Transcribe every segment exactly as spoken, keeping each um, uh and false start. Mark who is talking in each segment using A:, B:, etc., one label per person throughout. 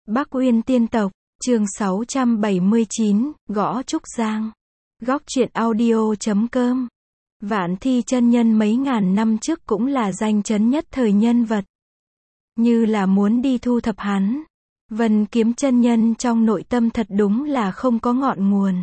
A: Bắc Uyên Tiên Tộc, chương sáu trăm bảy mươi chín, Gõ Trúc Giang. Góc truyện audio chấm com. Vạn Thi chân nhân mấy ngàn năm trước cũng là danh chấn nhất thời nhân vật. Như là muốn đi thu thập hắn. Vân Kiếm chân nhân trong nội tâm thật đúng là không có ngọn nguồn.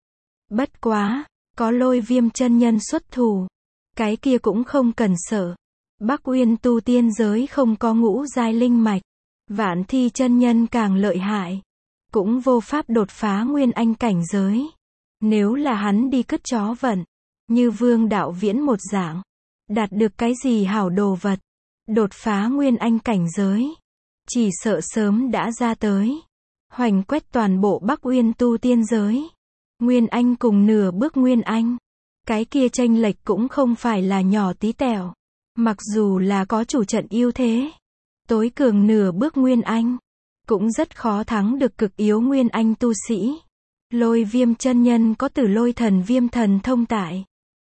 A: Bất quá, có Lôi Viêm chân nhân xuất thủ. Cái kia cũng không cần sợ. Bắc Uyên tu tiên giới không có ngũ giai linh mạch. Vạn Thi chân nhân càng lợi hại. Cũng vô pháp đột phá nguyên anh cảnh giới. Nếu là hắn đi cất chó vận. Như Vương Đạo Viễn một dạng. Đạt được cái gì hảo đồ vật. Đột phá nguyên anh cảnh giới. Chỉ sợ sớm đã ra tới. Hoành quét toàn bộ Bắc Uyên tu tiên giới. Nguyên anh cùng nửa bước nguyên anh. Cái kia chênh lệch cũng không phải là nhỏ tí tẹo. Mặc dù là có chủ trận ưu thế. Tối cường nửa bước nguyên anh. Cũng rất khó thắng được cực yếu nguyên anh tu sĩ. Lôi Viêm chân nhân có Tử Lôi thần viêm thần thông tại.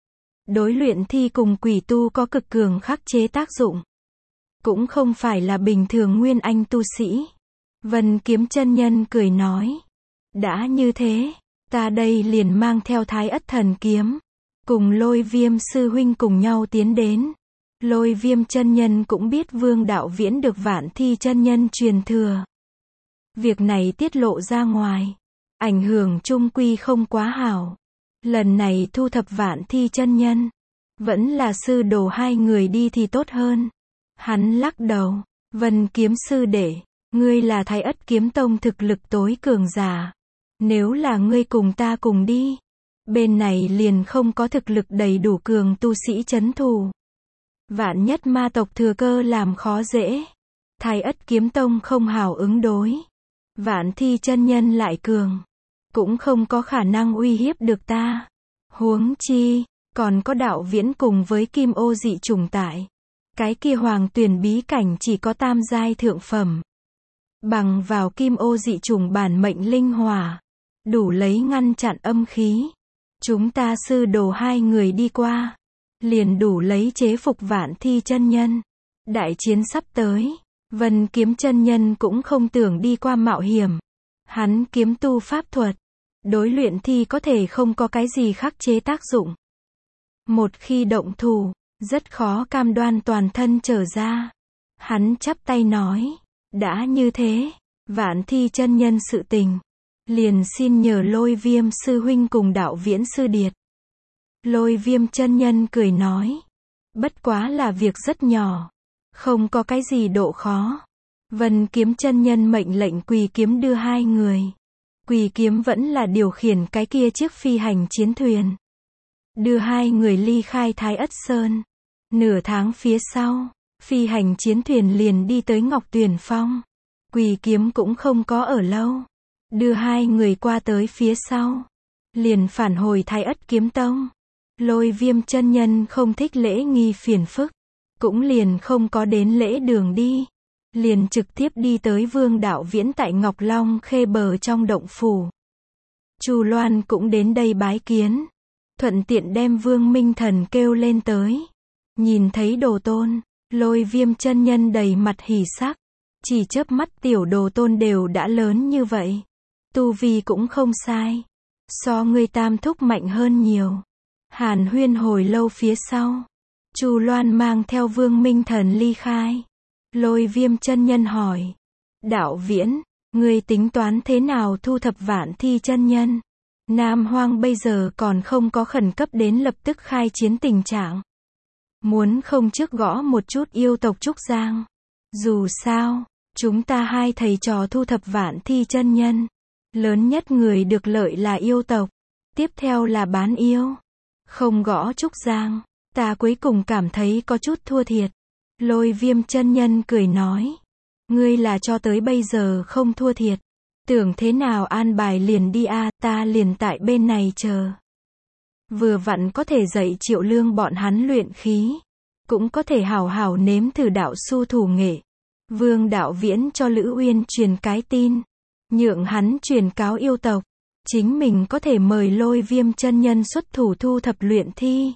A: Đối luyện thi cùng quỷ tu có cực cường khắc chế tác dụng. Cũng không phải là bình thường nguyên anh tu sĩ. Vân Kiếm chân nhân cười nói. Đã như thế, ta đây liền mang theo Thái Ất thần kiếm. Cùng Lôi Viêm sư huynh cùng nhau tiến đến. Lôi Viêm chân nhân cũng biết Vương Đạo Viễn được Vạn Thi chân nhân truyền thừa. Việc này tiết lộ ra ngoài. Ảnh hưởng chung quy không quá hảo. Lần này thu thập Vạn Thi chân nhân. Vẫn là sư đồ hai người đi thì tốt hơn. Hắn lắc đầu. Vân Kiếm sư đệ. Ngươi là Thái Ất kiếm tông thực lực tối cường giả. Nếu là ngươi cùng ta cùng đi. Bên này liền không có thực lực đầy đủ cường tu sĩ chấn thủ. Vạn nhất ma tộc thừa cơ làm khó dễ. Thái Ất kiếm tông không hảo ứng đối. Vạn Thi chân nhân lại cường. Cũng không có khả năng uy hiếp được ta. Huống chi, còn có Đạo Viễn cùng với Kim Ô dị chủng tại. Cái kia hoàng tuyển bí cảnh chỉ có tam giai thượng phẩm. Bằng vào Kim Ô dị chủng bản mệnh linh hỏa. Đủ lấy ngăn chặn âm khí. Chúng ta sư đồ hai người đi qua. Liền đủ lấy chế phục Vạn Thi chân nhân. Đại chiến sắp tới. Vân Kiếm chân nhân cũng không tưởng đi qua mạo hiểm. Hắn kiếm tu pháp thuật. Đối luyện thi có thể không có cái gì khắc chế tác dụng. Một khi động thủ, rất khó cam đoan toàn thân trở ra. Hắn chắp tay nói. Đã như thế, Vạn Thi chân nhân sự tình. Liền xin nhờ Lôi Viêm sư huynh cùng Đạo Viễn sư điệt. Lôi Viêm chân nhân cười nói. Bất quá là việc rất nhỏ. Không có cái gì độ khó. Vân Kiếm chân nhân mệnh lệnh Quỳ Kiếm đưa hai người. Quỳ Kiếm vẫn là điều khiển cái kia chiếc phi hành chiến thuyền. Đưa hai người ly khai Thái Ất Sơn. Nửa tháng phía sau, phi hành chiến thuyền liền đi tới Ngọc Tuyền Phong. Quỳ Kiếm cũng không có ở lâu. Đưa hai người qua tới phía sau. Liền phản hồi Thái Ất kiếm tông. Lôi Viêm chân nhân không thích lễ nghi phiền phức. Cũng liền không có đến lễ đường đi. Liền trực tiếp đi tới Vương Đạo Viễn tại Ngọc Long Khê bờ trong động phủ. Chu Loan cũng đến đây bái kiến. Thuận tiện đem Vương Minh Thần kêu lên tới. Nhìn thấy Đồ Tôn, Lôi Viêm chân nhân đầy mặt hỉ sắc. Chỉ chớp mắt tiểu Đồ Tôn đều đã lớn như vậy. Tu vi cũng không sai. So ngươi tam thúc mạnh hơn nhiều. Hàn huyên hồi lâu phía sau. Chu Loan mang theo Vương Minh Thần ly khai. Lôi Viêm chân nhân hỏi. Đạo Viễn, ngươi tính toán thế nào thu thập Vạn Thi chân nhân? Nam Hoang bây giờ còn không có khẩn cấp đến lập tức khai chiến tình trạng. Muốn không trước gõ một chút yêu tộc Trúc Giang. Dù sao, chúng ta hai thầy trò thu thập Vạn Thi chân nhân. Lớn nhất người được lợi là yêu tộc. Tiếp theo là bán yêu. Không gõ Trúc Giang. Ta cuối cùng cảm thấy có chút thua thiệt. Lôi Viêm chân nhân cười nói. Ngươi là cho tới bây giờ không thua thiệt. Tưởng thế nào an bài liền đi a, ta liền tại bên này chờ. Vừa vặn có thể dạy Triệu Lương bọn hắn luyện khí. Cũng có thể hảo hảo nếm thử đạo su thủ nghệ. Vương Đạo Viễn cho Lữ Uyên truyền cái tin. Nhượng hắn truyền cáo yêu tộc. Chính mình có thể mời Lôi Viêm chân nhân xuất thủ thu thập luyện thi.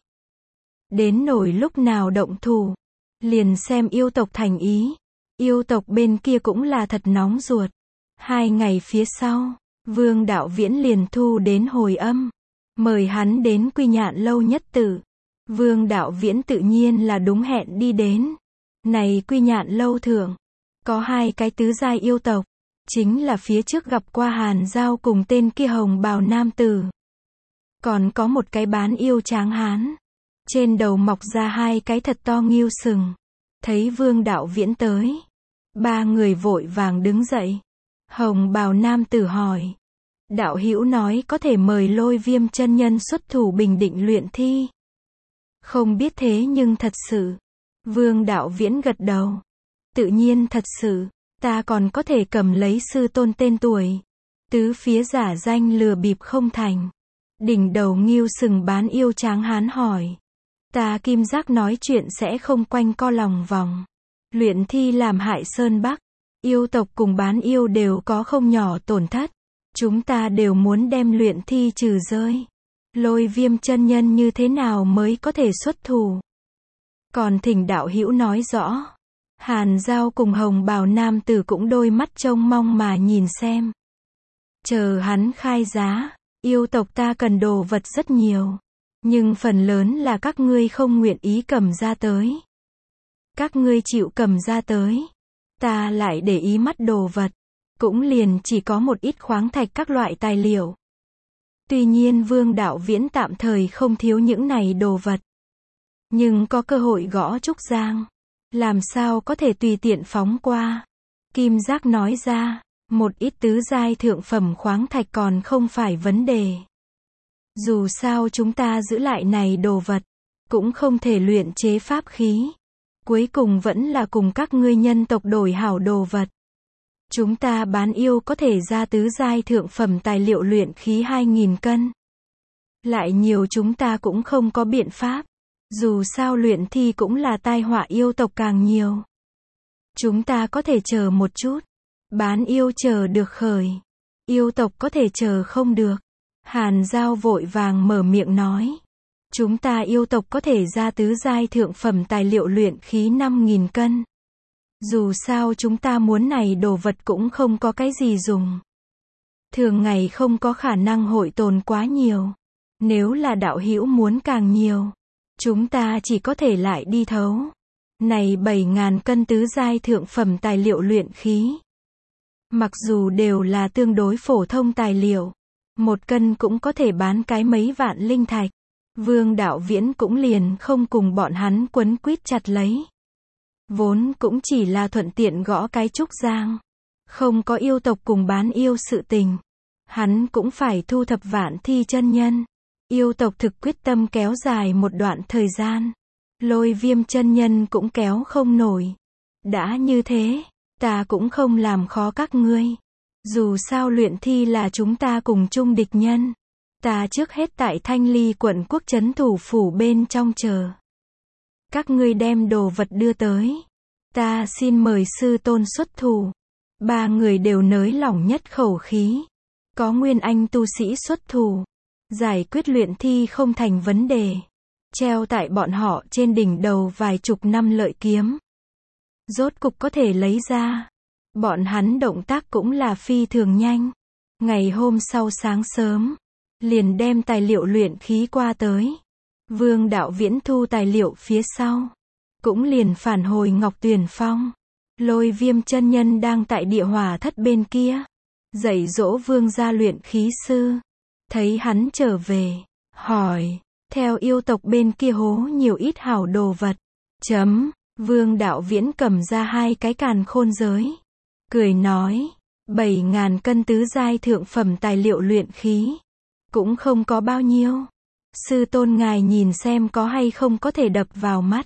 A: Đến nổi lúc nào động thủ. Liền xem yêu tộc thành ý. Yêu tộc bên kia cũng là thật nóng ruột. Hai ngày phía sau, Vương Đạo Viễn liền thu đến hồi âm, mời hắn đến Quy Nhạn lâu nhất tử. Vương Đạo Viễn tự nhiên là đúng hẹn đi đến. Này Quy Nhạn lâu thượng, có hai cái tứ giai yêu tộc, chính là phía trước gặp qua Hàn Giao cùng tên kia hồng bào nam tử. Còn có một cái bán yêu tráng hán, trên đầu mọc ra hai cái thật to nghêu sừng. Thấy Vương Đạo Viễn tới, ba người vội vàng đứng dậy. Hồng bào nam tử hỏi, đạo hữu nói có thể mời Lôi Viêm chân nhân xuất thủ bình định luyện thi. Không biết thế nhưng thật sự. Vương Đạo Viễn gật đầu. Tự nhiên thật sự, ta còn có thể cầm lấy sư tôn tên tuổi. Tứ phía giả danh lừa bịp không thành. Đỉnh đầu nghêu sừng bán yêu tráng hán hỏi. Ta Kim Giác nói chuyện sẽ không quanh co lòng vòng. Luyện thi làm hại Sơn Bắc. Yêu tộc cùng bán yêu đều có không nhỏ tổn thất. Chúng ta đều muốn đem luyện thi trừ rơi. Lôi Viêm chân nhân như thế nào mới có thể xuất thủ? Còn thỉnh đạo hữu nói rõ. Hàn Giao cùng hồng bào nam tử cũng đôi mắt trông mong mà nhìn xem. Chờ hắn khai giá, yêu tộc ta cần đồ vật rất nhiều. Nhưng phần lớn là các ngươi không nguyện ý cầm ra tới. Các ngươi chịu cầm ra tới. Ta lại để ý mắt đồ vật. Cũng liền chỉ có một ít khoáng thạch các loại tài liệu. Tuy nhiên Vương Đạo Viễn tạm thời không thiếu những này đồ vật. Nhưng có cơ hội gõ Trúc Giang. Làm sao có thể tùy tiện phóng qua. Kim Giác nói ra, một ít tứ giai thượng phẩm khoáng thạch còn không phải vấn đề. Dù sao chúng ta giữ lại này đồ vật, cũng không thể luyện chế pháp khí. Cuối cùng vẫn là cùng các ngươi nhân tộc đổi hảo đồ vật. Chúng ta bán yêu có thể ra tứ giai thượng phẩm tài liệu luyện khí hai nghìn cân. Lại nhiều chúng ta cũng không có biện pháp. Dù sao luyện thi cũng là tai họa yêu tộc càng nhiều. Chúng ta có thể chờ một chút. Bán yêu chờ được khởi. Yêu tộc có thể chờ không được. Hàn Giao vội vàng mở miệng nói. Chúng ta yêu tộc có thể ra tứ giai thượng phẩm tài liệu luyện khí năm nghìn cân. Dù sao chúng ta muốn này đồ vật cũng không có cái gì dùng. Thường ngày không có khả năng hội tồn quá nhiều. Nếu là đạo hữu muốn càng nhiều, chúng ta chỉ có thể lại đi thấu. Này bảy ngàn cân tứ giai thượng phẩm tài liệu luyện khí. Mặc dù đều là tương đối phổ thông tài liệu, một cân cũng có thể bán cái mấy vạn linh thạch. Vương Đạo Viễn cũng liền không cùng bọn hắn quấn quýt chặt lấy. Vốn cũng chỉ là thuận tiện gõ cái Trúc Giang. Không có yêu tộc cùng bán yêu sự tình. Hắn cũng phải thu thập Vạn Thi chân nhân. Yêu tộc thực quyết tâm kéo dài một đoạn thời gian. Lôi Viêm chân nhân cũng kéo không nổi. Đã như thế, ta cũng không làm khó các ngươi. Dù sao luyện thi là chúng ta cùng chung địch nhân. Ta trước hết tại Thanh Ly quận quốc trấn thủ phủ bên trong chờ. Các ngươi đem đồ vật đưa tới. Ta xin mời sư tôn xuất thủ. Ba người đều nới lỏng nhất khẩu khí. Có nguyên anh tu sĩ xuất thủ. Giải quyết luyện thi không thành vấn đề. Treo tại bọn họ trên đỉnh đầu vài chục năm lợi kiếm. Rốt cục có thể lấy ra. Bọn hắn động tác cũng là phi thường nhanh. Ngày hôm sau sáng sớm, liền đem tài liệu luyện khí qua tới. Vương Đạo Viễn thu tài liệu phía sau, cũng liền phản hồi Ngọc Tuyền Phong. Lôi Viêm chân nhân đang tại địa hỏa thất bên kia, dạy dỗ Vương gia luyện khí sư. Thấy hắn trở về, hỏi, theo yêu tộc bên kia hố nhiều ít hảo đồ vật. Chấm, Vương Đạo Viễn cầm ra hai cái càn khôn giới. Cười nói, bảy ngàn cân tứ giai thượng phẩm tài liệu luyện khí. Cũng không có bao nhiêu. Sư tôn ngài nhìn xem có hay không có thể đập vào mắt.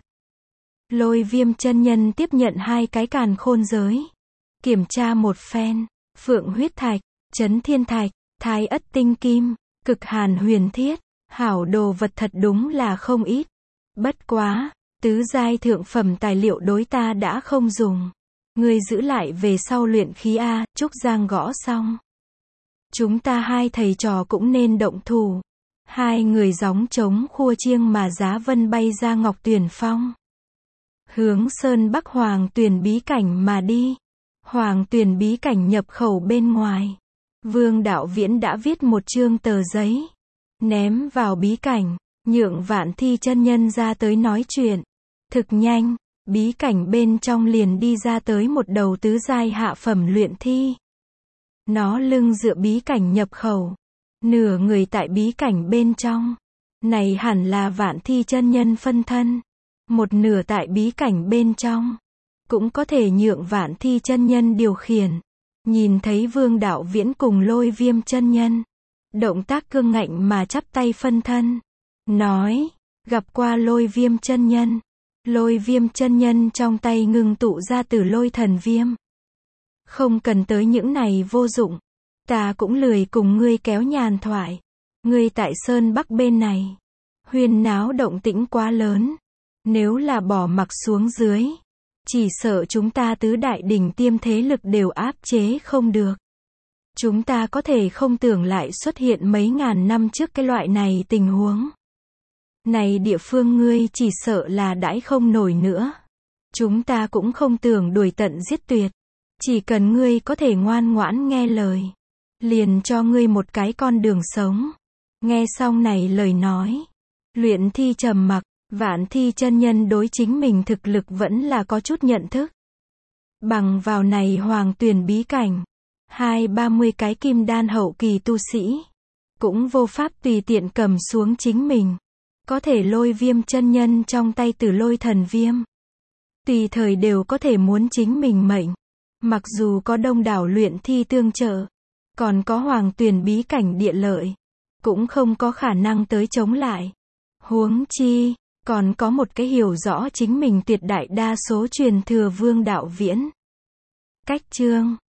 A: Lôi Viêm chân nhân tiếp nhận hai cái càn khôn giới. Kiểm tra một phen. Phượng huyết thạch, Chấn thiên thạch, Thái ất tinh kim, Cực hàn huyền thiết. Hảo đồ vật thật đúng là không ít. Bất quá, tứ giai thượng phẩm tài liệu đối ta đã không dùng. Ngươi giữ lại về sau luyện khí A. Trúc Giang gõ xong. Chúng ta hai thầy trò cũng nên động thủ. Hai người gióng trống khua chiêng mà giá vân bay ra Ngọc Tuyền Phong. Hướng Sơn Bắc Hoàng Tuyền bí cảnh mà đi. Hoàng Tuyền bí cảnh nhập khẩu bên ngoài. Vương Đạo Viễn đã viết một chương tờ giấy, ném vào bí cảnh, nhượng Vạn Thi chân nhân ra tới nói chuyện. Thực nhanh, bí cảnh bên trong liền đi ra tới một đầu tứ giai hạ phẩm luyện thi. Nó lưng dựa bí cảnh nhập khẩu, nửa người tại bí cảnh bên trong. Này hẳn là Vạn Thi chân nhân phân thân. Một nửa tại bí cảnh bên trong, cũng có thể nhượng Vạn Thi chân nhân điều khiển. Nhìn thấy Vương Đạo Viễn cùng Lôi Viêm chân nhân, động tác cương ngạnh mà chắp tay phân thân, nói, gặp qua Lôi Viêm chân nhân. Lôi Viêm chân nhân trong tay ngưng tụ ra từ lôi thần viêm. Không cần tới những này vô dụng, ta cũng lười cùng ngươi kéo nhàn thoại. Ngươi tại Sơn Bắc bên này, huyên náo động tĩnh quá lớn. Nếu là bỏ mặc xuống dưới, chỉ sợ chúng ta tứ đại đỉnh tiêm thế lực đều áp chế không được. Chúng ta có thể không tưởng lại xuất hiện mấy ngàn năm trước cái loại này tình huống. Này địa phương ngươi chỉ sợ là đãi không nổi nữa. Chúng ta cũng không tưởng đuổi tận giết tuyệt. Chỉ cần ngươi có thể ngoan ngoãn nghe lời, liền cho ngươi một cái con đường sống. Nghe xong này lời nói, luyện thi trầm mặc. Vạn Thi chân nhân đối chính mình thực lực vẫn là có chút nhận thức. Bằng vào này Hoàng Tuyền bí cảnh, hai ba mươi cái kim đan hậu kỳ tu sĩ, cũng vô pháp tùy tiện cầm xuống chính mình. Có thể Lôi Viêm chân nhân trong tay Tử Lôi thần viêm, tùy thời đều có thể muốn chính mình mệnh. Mặc dù có đông đảo luyện thi tương trợ, còn có Hoàng Tuyền bí cảnh địa lợi, cũng không có khả năng tới chống lại. Huống chi, còn có một cái hiểu rõ chính mình tuyệt đại đa số truyền thừa Vương Đạo Viễn. Cách chương